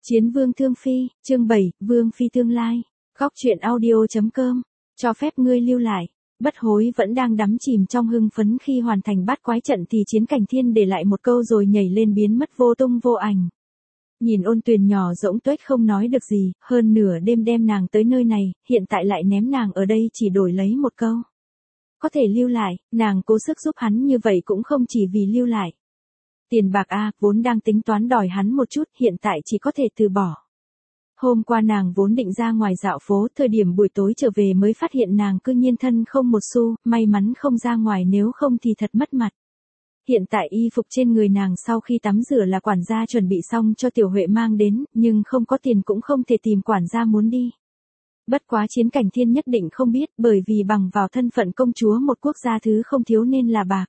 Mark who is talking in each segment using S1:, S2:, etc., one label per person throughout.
S1: Chiến vương thương phi, chương 7, vương phi tương lai. Góc truyện audio.com, cho phép ngươi lưu lại. Bất hối vẫn đang đắm chìm trong hưng phấn khi hoàn thành bát quái trận thì Chiến Cảnh Thiên để lại một câu rồi nhảy lên biến mất vô tung vô ảnh. Nhìn Ôn Tuyền nhỏ rỗng tuếch không nói được gì, hơn nửa đêm đem nàng tới nơi này, hiện tại lại ném nàng ở đây chỉ đổi lấy một câu. Có thể lưu lại, nàng cố sức giúp hắn như vậy cũng không chỉ vì lưu lại. Tiền bạc vốn đang tính toán đòi hắn một chút, hiện tại chỉ có thể từ bỏ. Hôm qua nàng vốn định ra ngoài dạo phố, thời điểm buổi tối trở về mới phát hiện nàng cư nhiên thân không một xu, may mắn không ra ngoài nếu không thì thật mất mặt. Hiện tại y phục trên người nàng sau khi tắm rửa là quản gia chuẩn bị xong cho Tiểu Huệ mang đến, nhưng không có tiền cũng không thể tìm quản gia muốn đi. Bất quá Chiến Cảnh Thiên nhất định không biết, bởi vì bằng vào thân phận công chúa một quốc gia thứ không thiếu nên là bạc.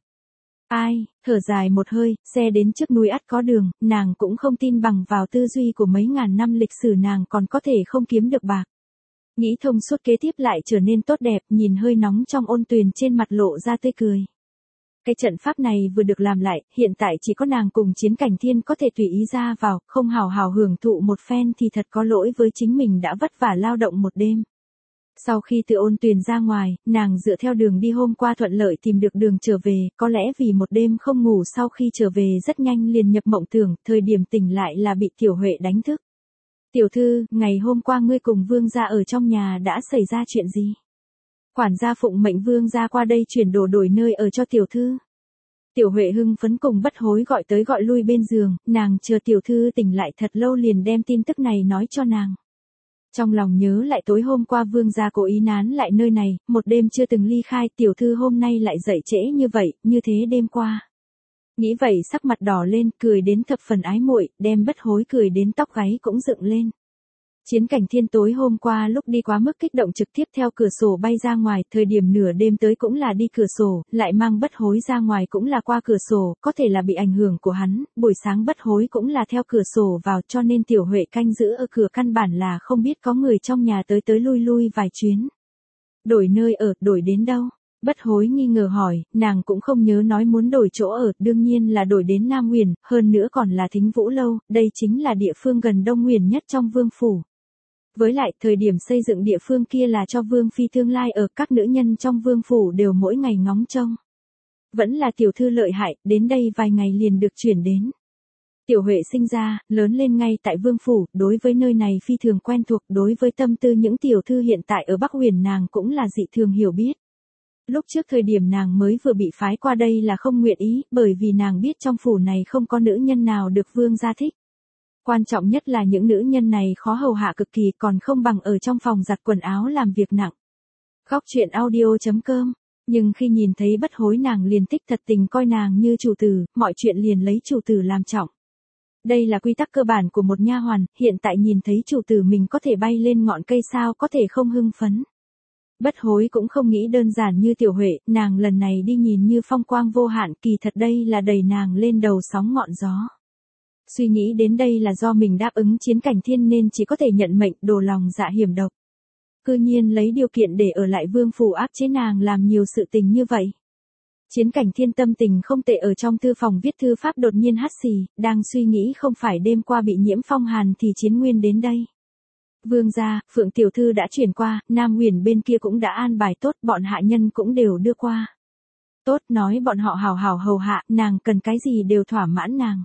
S1: Thở dài một hơi, xe đến trước núi ắt có đường, nàng cũng không tin bằng vào tư duy của mấy ngàn năm lịch sử nàng còn có thể không kiếm được bạc. Nghĩ thông suốt kế tiếp lại trở nên tốt đẹp, nhìn hơi nóng trong Ôn Tuyền trên mặt lộ ra tươi cười. Cái trận pháp này vừa được làm lại, hiện tại chỉ có nàng cùng Chiến Cảnh Thiên có thể tùy ý ra vào, không hào hào hưởng thụ một phen thì thật có lỗi với chính mình đã vất vả lao động một đêm. Sau khi từ Ôn Tuyền ra ngoài, nàng dựa theo đường đi hôm qua thuận lợi tìm được đường trở về, có lẽ vì một đêm không ngủ sau khi trở về rất nhanh liền nhập mộng tưởng, thời điểm tỉnh lại là bị Tiểu Huệ đánh thức. Tiểu thư, ngày hôm qua ngươi cùng vương gia ở trong nhà đã xảy ra chuyện gì? Quản gia phụng mệnh vương gia qua đây chuyển đồ đổi nơi ở cho tiểu thư. Tiểu Huệ hưng phấn cùng Bất Hối gọi tới gọi lui bên giường, nàng chờ tiểu thư tỉnh lại thật lâu liền đem tin tức này nói cho nàng. Trong lòng nhớ lại tối hôm qua vương gia cố ý nán lại nơi này, một đêm chưa từng ly khai, tiểu thư hôm nay lại dậy trễ như vậy, như thế đêm qua. Nghĩ vậy sắc mặt đỏ lên, cười đến thập phần ái muội, đem Bất Hối cười đến tóc gáy cũng dựng lên. Chiến Cảnh Thiên tối hôm qua lúc đi quá mức kích động trực tiếp theo cửa sổ bay ra ngoài, thời điểm nửa đêm tới cũng là đi cửa sổ, lại mang Bất Hối ra ngoài cũng là qua cửa sổ, có thể là bị ảnh hưởng của hắn, buổi sáng Bất Hối cũng là theo cửa sổ vào cho nên Tiểu Huệ canh giữ ở cửa căn bản là không biết có người trong nhà tới tới lui lui vài chuyến. Đổi nơi ở, đổi đến đâu? Bất Hối nghi ngờ hỏi, nàng cũng không nhớ nói muốn đổi chỗ ở, đương nhiên là đổi đến Nam Nguyền, hơn nữa còn là Thính Vũ Lâu, đây chính là địa phương gần Đông Nguyền nhất trong vương phủ. Với lại, thời điểm xây dựng địa phương kia là cho vương phi tương lai ở, các nữ nhân trong vương phủ đều mỗi ngày ngóng trông. Vẫn là tiểu thư lợi hại, đến đây vài ngày liền được chuyển đến. Tiểu Huệ sinh ra, lớn lên ngay tại vương phủ, đối với nơi này phi thường quen thuộc, đối với tâm tư những tiểu thư hiện tại ở Bắc Huyền nàng cũng là dị thường hiểu biết. Lúc trước thời điểm nàng mới vừa bị phái qua đây là không nguyện ý, bởi vì nàng biết trong phủ này không có nữ nhân nào được vương gia thích. Quan trọng nhất là những nữ nhân này khó hầu hạ cực kỳ, còn không bằng ở trong phòng giặt quần áo làm việc nặng. Góc truyện audio.com, nhưng khi nhìn thấy Bất Hối nàng liền thích thật tình coi nàng như chủ tử, mọi chuyện liền lấy chủ tử làm trọng. Đây là quy tắc cơ bản của một nha hoàn, hiện tại nhìn thấy chủ tử mình có thể bay lên ngọn cây sao có thể không hưng phấn. Bất Hối cũng không nghĩ đơn giản như Tiểu Huệ, nàng lần này đi nhìn như phong quang vô hạn, kỳ thật đây là đẩy nàng lên đầu sóng ngọn gió. Suy nghĩ đến đây là do mình đáp ứng Chiến Cảnh Thiên nên chỉ có thể nhận mệnh, đồ lòng dạ hiểm độc. Cư nhiên lấy điều kiện để ở lại vương phủ áp chế nàng làm nhiều sự tình như vậy. Chiến Cảnh Thiên tâm tình không tệ ở trong thư phòng viết thư pháp đột nhiên hắt xì, đang suy nghĩ không phải đêm qua bị nhiễm phong hàn thì Chiến Nguyên đến đây. Vương gia, Phượng tiểu thư đã chuyển qua, Nam Huyền bên kia cũng đã an bài tốt, bọn hạ nhân cũng đều đưa qua. Tốt, nói bọn họ hào hào hầu hạ, nàng cần cái gì đều thỏa mãn nàng.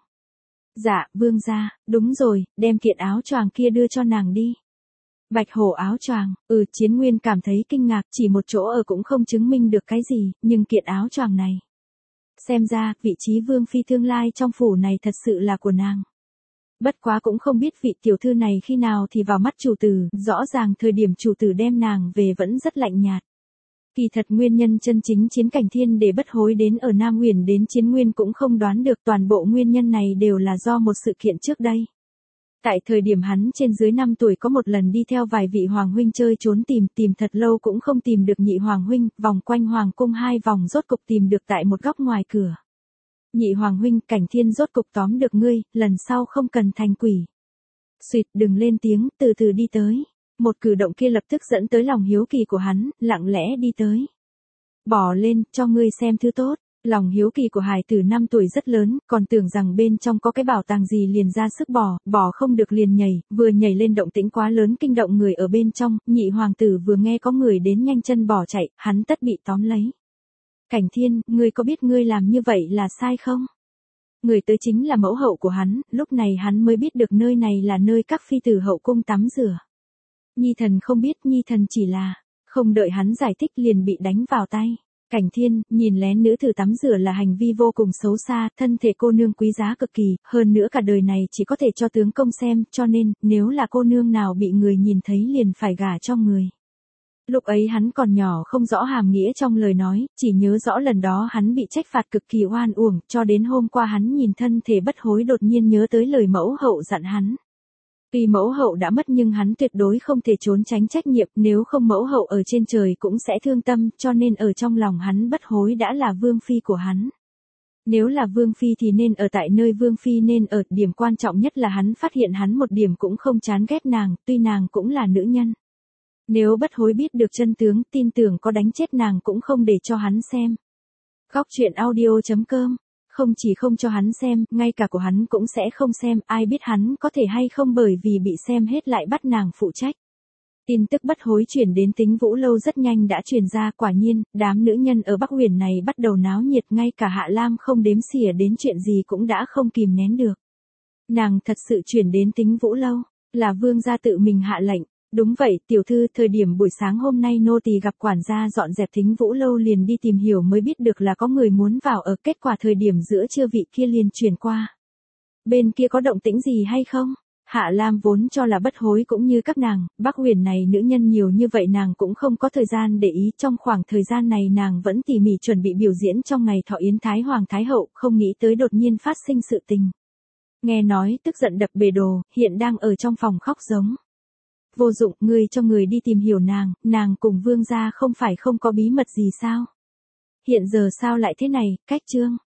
S1: Dạ, vương gia, đúng rồi, đem kiện áo choàng kia đưa cho nàng đi. Bạch hổ áo choàng, Chiến Nguyên cảm thấy kinh ngạc, chỉ một chỗ ở cũng không chứng minh được cái gì, nhưng kiện áo choàng này. Xem ra, vị trí vương phi tương lai trong phủ này thật sự là của nàng. Bất quá cũng không biết vị tiểu thư này khi nào thì vào mắt chủ tử, rõ ràng thời điểm chủ tử đem nàng về vẫn rất lạnh nhạt. Kỳ thật nguyên nhân chân chính Chiến Cảnh Thiên để Bất Hối đến ở Nam Huyền đến Chiến Nguyên cũng không đoán được, toàn bộ nguyên nhân này đều là do một sự kiện trước đây. Tại thời điểm hắn trên dưới 5 tuổi có một lần đi theo vài vị hoàng huynh chơi trốn tìm thật lâu cũng không tìm được nhị hoàng huynh, vòng quanh hoàng cung 2 vòng rốt cục tìm được tại một góc ngoài cửa. Nhị hoàng huynh, Cảnh Thiên rốt cục tóm được ngươi, lần sau không cần thành quỷ. Xuyệt, đừng lên tiếng, từ từ đi tới. Một cử động kia lập tức dẫn tới lòng hiếu kỳ của hắn, lặng lẽ đi tới. Bỏ lên, cho ngươi xem thứ tốt. Lòng hiếu kỳ của hài tử 5 tuổi rất lớn, còn tưởng rằng bên trong có cái bảo tàng gì liền ra sức bỏ không được liền nhảy, vừa nhảy lên động tĩnh quá lớn kinh động người ở bên trong, nhị hoàng tử vừa nghe có người đến nhanh chân bỏ chạy, hắn tất bị tóm lấy. Cảnh Thiên, ngươi có biết ngươi làm như vậy là sai không? Người tới chính là mẫu hậu của hắn, lúc này hắn mới biết được nơi này là nơi các phi tử hậu cung tắm rửa. Nhi thần không biết, nhi thần chỉ là, không đợi hắn giải thích liền bị đánh vào tay. Cảnh Thiên, nhìn lén nữ tử tắm rửa là hành vi vô cùng xấu xa, thân thể cô nương quý giá cực kỳ, hơn nữa cả đời này chỉ có thể cho tướng công xem, cho nên, nếu là cô nương nào bị người nhìn thấy liền phải gả cho người. Lúc ấy hắn còn nhỏ không rõ hàm nghĩa trong lời nói, chỉ nhớ rõ lần đó hắn bị trách phạt cực kỳ oan uổng, cho đến hôm qua hắn nhìn thân thể bất hối đột nhiên nhớ tới lời mẫu hậu dặn hắn. Tuy mẫu hậu đã mất nhưng hắn tuyệt đối không thể trốn tránh trách nhiệm, nếu không mẫu hậu ở trên trời cũng sẽ thương tâm, cho nên ở trong lòng hắn bất hối đã là vương phi của hắn. Nếu là vương phi thì nên ở tại nơi vương phi nên ở, điểm quan trọng nhất là hắn phát hiện hắn một điểm cũng không chán ghét nàng, tuy nàng cũng là nữ nhân. Nếu bất hối biết được chân tướng, tin tưởng có đánh chết nàng cũng không để cho hắn xem. Góc truyện audio.com. Không chỉ không cho hắn xem, ngay cả của hắn cũng sẽ không xem, ai biết hắn có thể hay không bởi vì bị xem hết lại bắt nàng phụ trách. Tin tức bất hối chuyển đến Tính Vũ Lâu rất nhanh đã truyền ra, quả nhiên, đám nữ nhân ở Bắc Huyền này bắt đầu náo nhiệt, ngay cả Hạ Lam không đếm xỉa đến chuyện gì cũng đã không kìm nén được. Nàng thật sự chuyển đến Tính Vũ Lâu, là vương gia tự mình hạ lệnh. Đúng vậy, tiểu thư, thời điểm buổi sáng hôm nay nô tỳ gặp quản gia dọn dẹp Thính Vũ Lâu liền đi tìm hiểu mới biết được là có người muốn vào ở, kết quả thời điểm giữa trưa vị kia liền truyền qua. Bên kia có động tĩnh gì hay không? Hạ Lam vốn cho là bất hối cũng như các nàng, Bắc Huyền này nữ nhân nhiều như vậy nàng cũng không có thời gian để ý, trong khoảng thời gian này nàng vẫn tỉ mỉ chuẩn bị biểu diễn trong ngày thọ yến Thái Hoàng Thái Hậu, không nghĩ tới đột nhiên phát sinh sự tình. Nghe nói tức giận đập bề đồ, hiện đang ở trong phòng khóc giống. Vô dụng, ngươi cho người đi tìm hiểu nàng cùng vương gia không phải không có bí mật gì sao? Hiện giờ sao lại thế này, cách chương.